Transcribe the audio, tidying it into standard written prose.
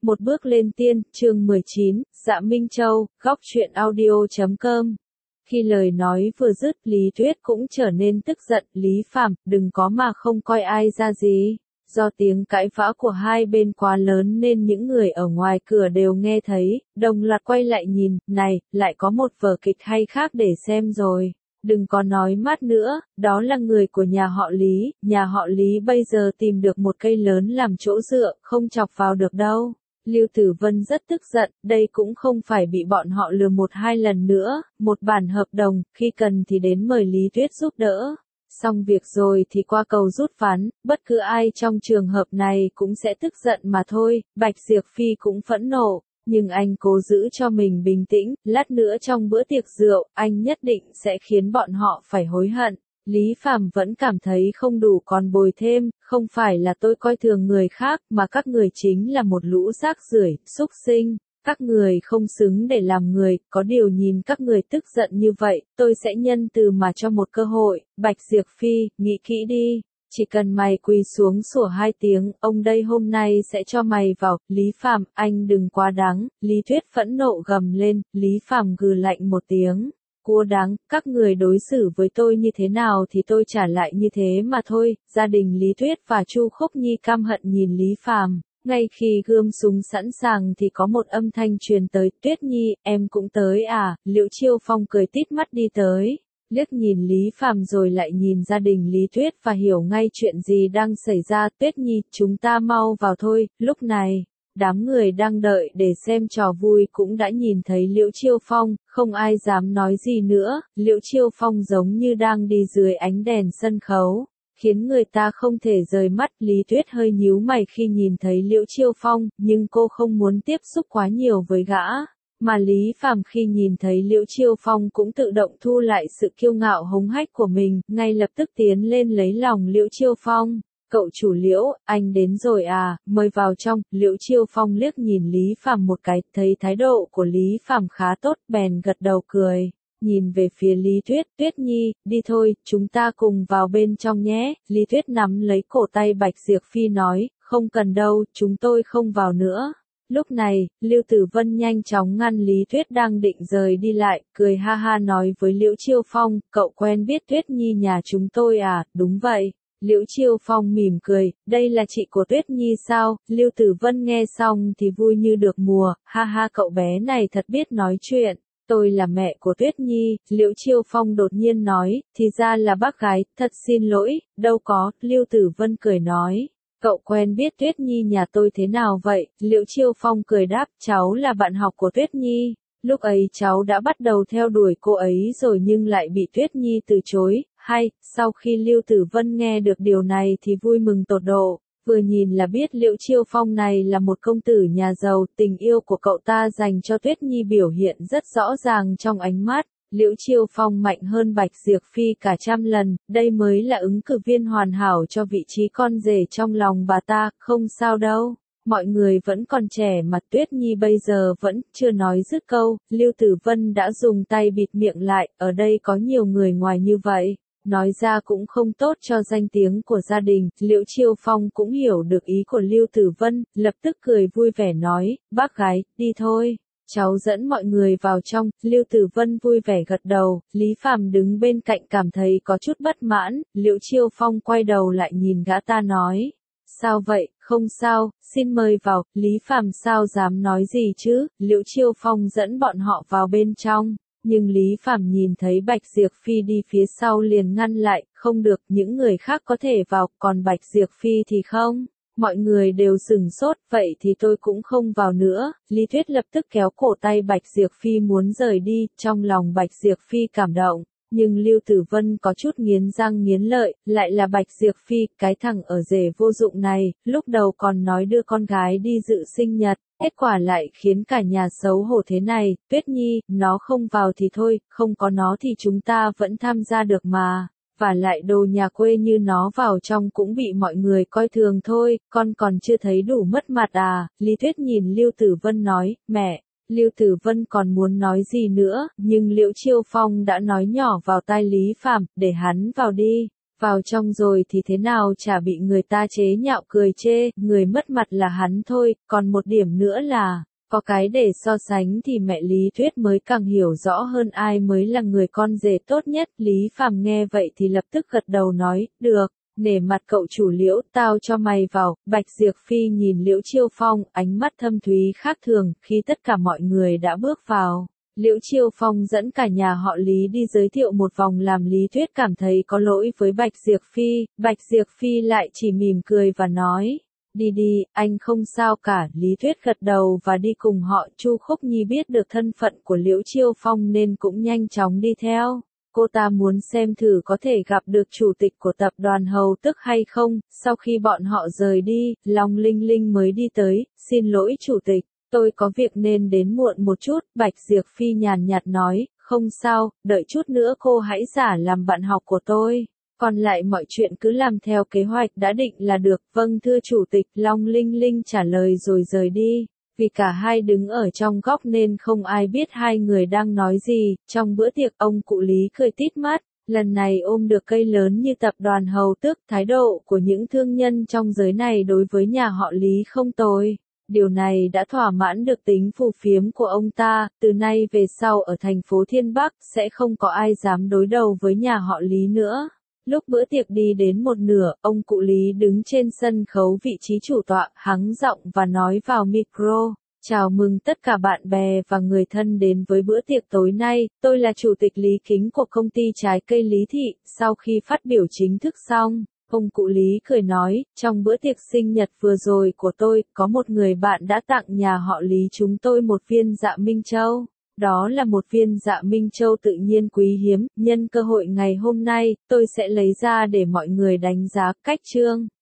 Một bước lên tiên, chương 19, Dạ Minh Châu, góc truyện audio.com. Khi lời nói vừa dứt, Lý Tuyết cũng trở nên tức giận, Lý Phàm, đừng có mà không coi ai ra gì. Do tiếng cãi vã của hai bên quá lớn nên những người ở ngoài cửa đều nghe thấy, đồng loạt quay lại nhìn, này, lại có một vở kịch hay khác để xem rồi. Đừng có nói mát nữa, đó là người của nhà họ Lý bây giờ tìm được một cây lớn làm chỗ dựa, không chọc vào được đâu. Lưu Tử Vân rất tức giận, đây cũng không phải bị bọn họ lừa một hai lần nữa, một bản hợp đồng, khi cần thì đến mời Lý Tuyết giúp đỡ. Xong việc rồi thì qua cầu rút ván, bất cứ ai trong trường hợp này cũng sẽ tức giận mà thôi, Bạch Diệp Phi cũng phẫn nộ. Nhưng anh cố giữ cho mình bình tĩnh, lát nữa trong bữa tiệc rượu, anh nhất định sẽ khiến bọn họ phải hối hận. Lý Phàm vẫn cảm thấy không đủ còn bồi thêm, không phải là tôi coi thường người khác mà các người chính là một lũ rác rưởi, xúc sinh. Các người không xứng để làm người, có điều nhìn các người tức giận như vậy, tôi sẽ nhân từ mà cho một cơ hội. Bạch Diệp Phi, nghĩ kỹ đi. Chỉ cần mày quỳ xuống sủa 2 tiếng, ông đây hôm nay sẽ cho mày vào. Lý Phàm, anh đừng quá đáng. Lý Tuyết phẫn nộ gầm lên, Lý Phàm gừ lạnh một tiếng. Cua đáng, các người đối xử với tôi như thế nào thì tôi trả lại như thế mà thôi. Gia đình Lý Tuyết và Chu Khúc Nhi căm hận nhìn Lý Phàm. Ngay khi gươm súng sẵn sàng thì có một âm thanh truyền tới, Tuyết Nhi, em cũng tới à? Liễu Chiêu Phong cười tít mắt đi tới. Liếc nhìn Lý Phàm rồi lại nhìn gia đình Lý Tuyết và hiểu ngay chuyện gì đang xảy ra. Tuyết Nhi, chúng ta mau vào thôi. Lúc này, đám người đang đợi để xem trò vui cũng đã nhìn thấy Liễu Chiêu Phong, không ai dám nói gì nữa. Liễu Chiêu Phong giống như đang đi dưới ánh đèn sân khấu, khiến người ta không thể rời mắt. Lý Tuyết hơi nhíu mày khi nhìn thấy Liễu Chiêu Phong, nhưng cô không muốn tiếp xúc quá nhiều với gã. Mà Lý Phàm khi nhìn thấy Liễu Chiêu Phong cũng tự động thu lại sự kiêu ngạo hống hách của mình, ngay lập tức tiến lên lấy lòng Liễu Chiêu Phong. Cậu chủ Liễu, anh đến rồi à, mời vào trong. Liễu Chiêu Phong liếc nhìn Lý Phàm một cái, thấy thái độ của Lý Phàm khá tốt, bèn gật đầu cười. Nhìn về phía Lý Tuyết, Tuyết Nhi, đi thôi, chúng ta cùng vào bên trong nhé. Lý Tuyết nắm lấy cổ tay Bạch Diệp Phi nói, không cần đâu, chúng tôi không vào nữa. Lúc này, Lưu Tử Vân nhanh chóng ngăn Lý Tuyết đang định rời đi lại, cười ha ha nói với Liễu Chiêu Phong, cậu quen biết Tuyết Nhi nhà chúng tôi à? Đúng vậy. Liễu Chiêu Phong mỉm cười, đây là chị của Tuyết Nhi sao? Lưu Tử Vân nghe xong thì vui như được mùa, ha ha, cậu bé này thật biết nói chuyện. Tôi là mẹ của Tuyết Nhi. Liễu Chiêu Phong đột nhiên nói, thì ra là bác gái, thật xin lỗi, đâu có. Lưu Tử Vân cười nói, cậu quen biết Tuyết Nhi nhà tôi thế nào vậy? Liễu Chiêu Phong cười đáp, cháu là bạn học của Tuyết Nhi. Lúc ấy cháu đã bắt đầu theo đuổi cô ấy rồi nhưng lại bị Tuyết Nhi từ chối. Hay, sau khi Lưu Tử Vân nghe được điều này thì vui mừng tột độ. Vừa nhìn là biết Liễu Chiêu Phong này là một công tử nhà giàu, tình yêu của cậu ta dành cho Tuyết Nhi biểu hiện rất rõ ràng trong ánh mắt. Liễu Chiêu Phong mạnh hơn Bạch Diệp Phi cả 100 lần, đây mới là ứng cử viên hoàn hảo cho vị trí con rể trong lòng bà ta, không sao đâu. Mọi người vẫn còn trẻ mà. Tuyết Nhi bây giờ vẫn chưa nói dứt câu, Lưu Tử Vân đã dùng tay bịt miệng lại, ở đây có nhiều người ngoài như vậy. Nói ra cũng không tốt cho danh tiếng của gia đình. Liễu Chiêu Phong cũng hiểu được ý của Lưu Tử Vân, lập tức cười vui vẻ nói, bác gái, đi thôi. Cháu dẫn mọi người vào trong. Lưu Tử Vân vui vẻ gật đầu. Lý Phàm đứng bên cạnh cảm thấy có chút bất mãn. Liễu Chiêu Phong quay đầu lại nhìn gã ta nói, sao vậy? Không sao, xin mời vào. Lý Phàm sao dám nói gì chứ? Liễu Chiêu Phong dẫn bọn họ vào bên trong. Nhưng Lý Phàm nhìn thấy Bạch Diệp Phi đi phía sau liền ngăn lại, không được, những người khác có thể vào, còn Bạch Diệp Phi thì không. Mọi người đều sửng sốt, vậy thì tôi cũng không vào nữa. Lý Tuyết lập tức kéo cổ tay Bạch Diệp Phi muốn rời đi, trong lòng Bạch Diệp Phi cảm động. Nhưng Lưu Tử Vân có chút nghiến răng nghiến lợi, lại là Bạch Diệp Phi, cái thằng ở rể vô dụng này, lúc đầu còn nói đưa con gái đi dự sinh nhật, kết quả lại khiến cả nhà xấu hổ thế này. Tuyết Nhi, nó không vào thì thôi, không có nó thì chúng ta vẫn tham gia được mà. Và lại đồ nhà quê như nó vào trong cũng bị mọi người coi thường thôi, con còn chưa thấy đủ mất mặt à? Lý Tuyết nhìn Lưu Tử Vân nói, mẹ. Lưu Tử Vân còn muốn nói gì nữa, nhưng Liễu Chiêu Phong đã nói nhỏ vào tai Lý Phàm, để hắn vào đi. Vào trong rồi thì thế nào chả bị người ta chế nhạo cười chê, người mất mặt là hắn thôi, còn một điểm nữa là, có cái để so sánh thì mẹ Lý Tuyết mới càng hiểu rõ hơn ai mới là người con rể tốt nhất. Lý Phàm nghe vậy thì lập tức gật đầu nói, được, nể mặt cậu chủ Liễu, tao cho mày vào. Bạch Diệp Phi nhìn Liễu Chiêu Phong, ánh mắt thâm thúy khác thường, khi tất cả mọi người đã bước vào. Liễu Chiêu Phong dẫn cả nhà họ Lý đi giới thiệu một vòng làm Lý Tuyết cảm thấy có lỗi với Bạch Diệp Phi. Bạch Diệp Phi lại chỉ mỉm cười và nói, đi đi, anh không sao cả. Lý Tuyết gật đầu và đi cùng họ. Chu Khúc Nhi biết được thân phận của Liễu Chiêu Phong nên cũng nhanh chóng đi theo. Cô ta muốn xem thử có thể gặp được chủ tịch của tập đoàn Hầu Tức hay không. Sau khi bọn họ rời đi, Long Linh Linh mới đi tới, xin lỗi chủ tịch, tôi có việc nên đến muộn một chút. Bạch Diệp Phi nhàn nhạt nói, không sao, đợi chút nữa cô hãy giả làm bạn học của tôi. Còn lại mọi chuyện cứ làm theo kế hoạch đã định là được. Vâng thưa chủ tịch, Long Linh Linh trả lời rồi rời đi. Vì cả hai đứng ở trong góc nên không ai biết hai người đang nói gì. Trong bữa tiệc ông cụ Lý cười tít mắt, lần này ôm được cây lớn như tập đoàn Hầu Tước. Thái độ của những thương nhân trong giới này đối với nhà họ Lý không tồi. Điều này đã thỏa mãn được tính phù phiếm của ông ta. Từ nay về sau ở thành phố Thiên Bắc sẽ không có ai dám đối đầu với nhà họ Lý nữa. Lúc bữa tiệc đi đến một nửa, ông cụ Lý đứng trên sân khấu vị trí chủ tọa, hắng giọng và nói vào micro, chào mừng tất cả bạn bè và người thân đến với bữa tiệc tối nay, tôi là chủ tịch Lý Kính của công ty trái cây Lý Thị. Sau khi phát biểu chính thức xong, ông cụ Lý cười nói, trong bữa tiệc sinh nhật vừa rồi của tôi, có một người bạn đã tặng nhà họ Lý chúng tôi một viên dạ Minh Châu. Đó là một viên dạ Minh Châu tự nhiên quý hiếm, nhân cơ hội ngày hôm nay, tôi sẽ lấy ra để mọi người đánh giá. Cách chương